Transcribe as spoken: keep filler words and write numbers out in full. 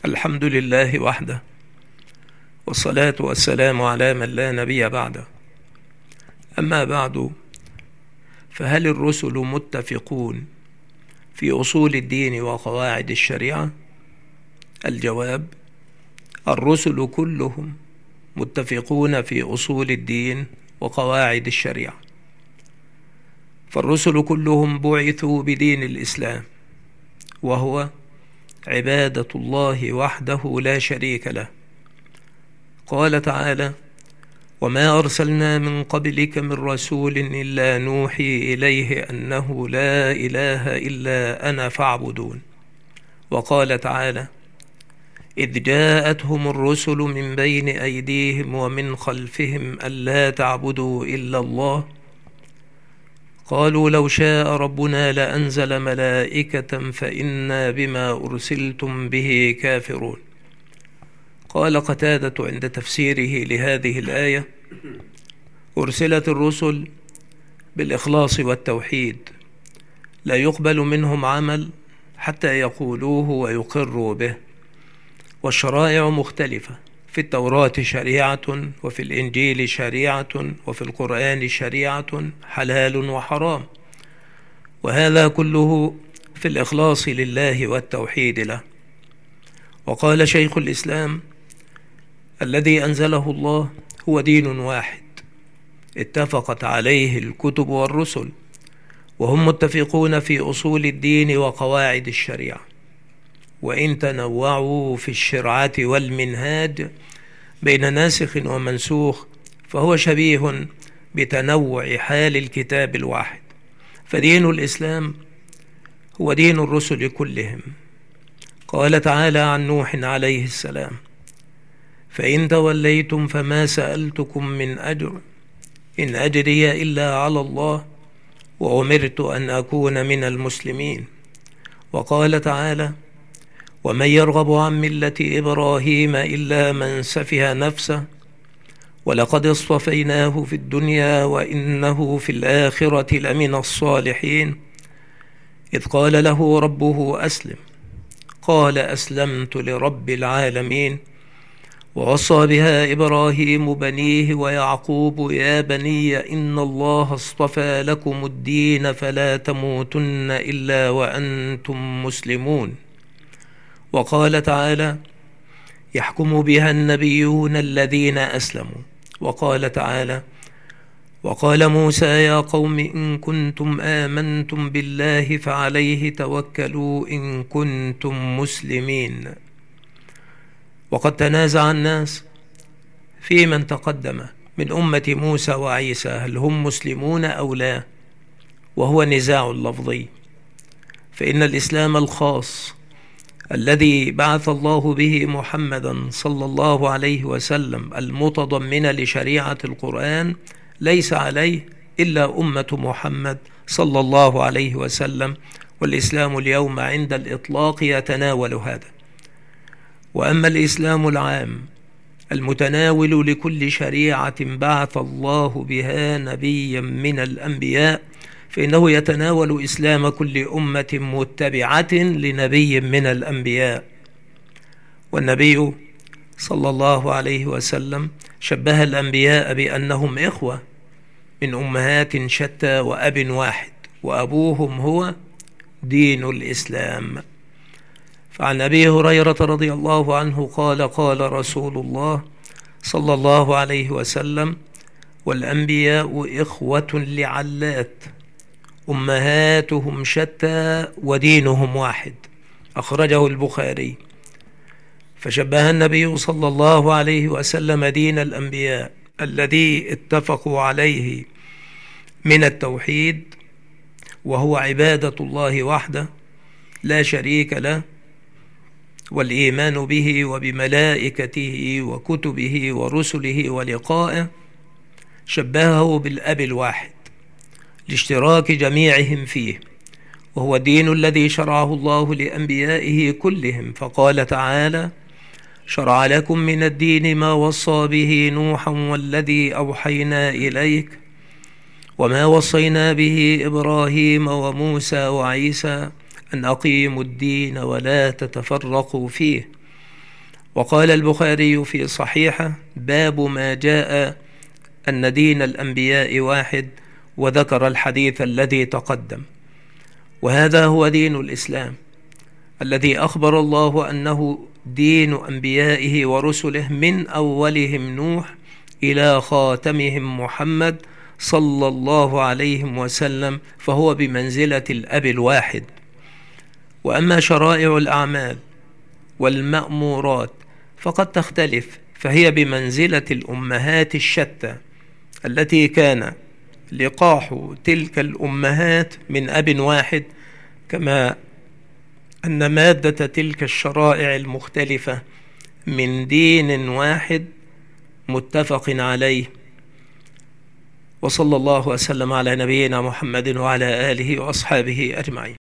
الحمد لله وحده، والصلاة والسلام على من لا نبي بعده. أما بعد، فهل الرسل متفقون في أصول الدين وقواعد الشريعة؟ الجواب: الرسل كلهم متفقون في أصول الدين وقواعد الشريعة، فالرسل كلهم بعثوا بدين الإسلام، وهو عبادة الله وحده لا شريك له. قال تعالى: وما أرسلنا من قبلك من رسول إلا نوحي إليه أنه لا إله إلا أنا فاعبدون. وقال تعالى: إذ جاءتهم الرسل من بين أيديهم ومن خلفهم ألا تعبدوا إلا الله قالوا لو شاء ربنا لأنزل ملائكة فإنا بما أرسلتم به كافرون. قال قتادة عند تفسيره لهذه الآية: أرسلت الرسل بالإخلاص والتوحيد، لا يقبل منهم عمل حتى يقولوه ويقروا به. والشرائع مختلفة، في التوراة شريعة، وفي الإنجيل شريعة، وفي القرآن شريعة، حلال وحرام، وهذا كله في الإخلاص لله والتوحيد له. وقال شيخ الإسلام: الذي أنزله الله هو دين واحد اتفقت عليه الكتب والرسل، وهم متفقون في أصول الدين وقواعد الشريعة، وإن تنوعوا في الشرعة والمنهاج بين ناسخ ومنسوخ فهو شبيه بتنوع حال الكتاب الواحد. فدين الإسلام هو دين الرسل كلهم. قال تعالى عن نوح عليه السلام: فإن توليتم فما سألتكم من أجر إن أجري إلا على الله وأمرت أن أكون من المسلمين. وقال تعالى: ومن يرغب عن ملة إبراهيم إلا من سفه نفسه ولقد اصطفيناه في الدنيا وإنه في الآخرة لمن الصالحين إذ قال له ربه أسلم قال أسلمت لرب العالمين. ووصى بها إبراهيم بنيه ويعقوب يا بني إن الله اصطفى لكم الدين فلا تموتن إلا وأنتم مسلمون. وقال تعالى: يحكم بها النبيون الذين أسلموا. وقال تعالى: وقال موسى يا قوم إن كنتم آمنتم بالله فعليه توكلوا إن كنتم مسلمين. وقد تنازع الناس في من تقدم من أمة موسى وعيسى هل هم مسلمون أو لا، وهو نزاع لفظي، فإن الإسلام الخاص الذي بعث الله به محمدا صلى الله عليه وسلم المتضمن لشريعة القرآن ليس عليه إلا أمة محمد صلى الله عليه وسلم، والإسلام اليوم عند الإطلاق يتناول هذا. وأما الإسلام العام المتناول لكل شريعة بعث الله بها نبيا من الأنبياء فإنه يتناول إسلام كل أمة متبعة لنبي من الأنبياء. والنبي صلى الله عليه وسلم شبه الأنبياء بأنهم إخوة من أمهات شتى وأب واحد، وأبوهم هو دين الإسلام. فعن أبي هريرة رضي الله عنه قال: قال رسول الله صلى الله عليه وسلم: والأنبياء إخوة لعلات أمهاتهم شتى ودينهم واحد. أخرجه البخاري. فشبه النبي صلى الله عليه وسلم دين الأنبياء الذي اتفقوا عليه من التوحيد، وهو عبادة الله وحده لا شريك له، والإيمان به وبملائكته وكتبه ورسله ولقائه، شبهه بالأب الواحد لاشتراك جميعهم فيه، وهو الدين الذي شرعه الله لأنبيائه كلهم. فقال تعالى: شرع لكم من الدين ما وصى به نوحا والذي أوحينا إليك وما وصينا به إبراهيم وموسى وعيسى أن أقيموا الدين ولا تتفرقوا فيه وقال البخاري في صحيحه: باب ما جاء أن دين الأنبياء واحد، وذكر الحديث الذي تقدم. وهذا هو دين الإسلام الذي أخبر الله أنه دين أنبيائه ورسله من أولهم نوح إلى خاتمهم محمد صلى الله عليه وسلم، فهو بمنزلة الأب الواحد. وأما شرائع الأعمال والمأمورات فقد تختلف، فهي بمنزلة الأمهات الشتى التي كان لقاح تلك الأمهات من أب واحد، كما أن مادة تلك الشرائع المختلفة من دين واحد متفق عليه. وصلى الله وسلم على نبينا محمد وعلى آله وأصحابه أجمعين.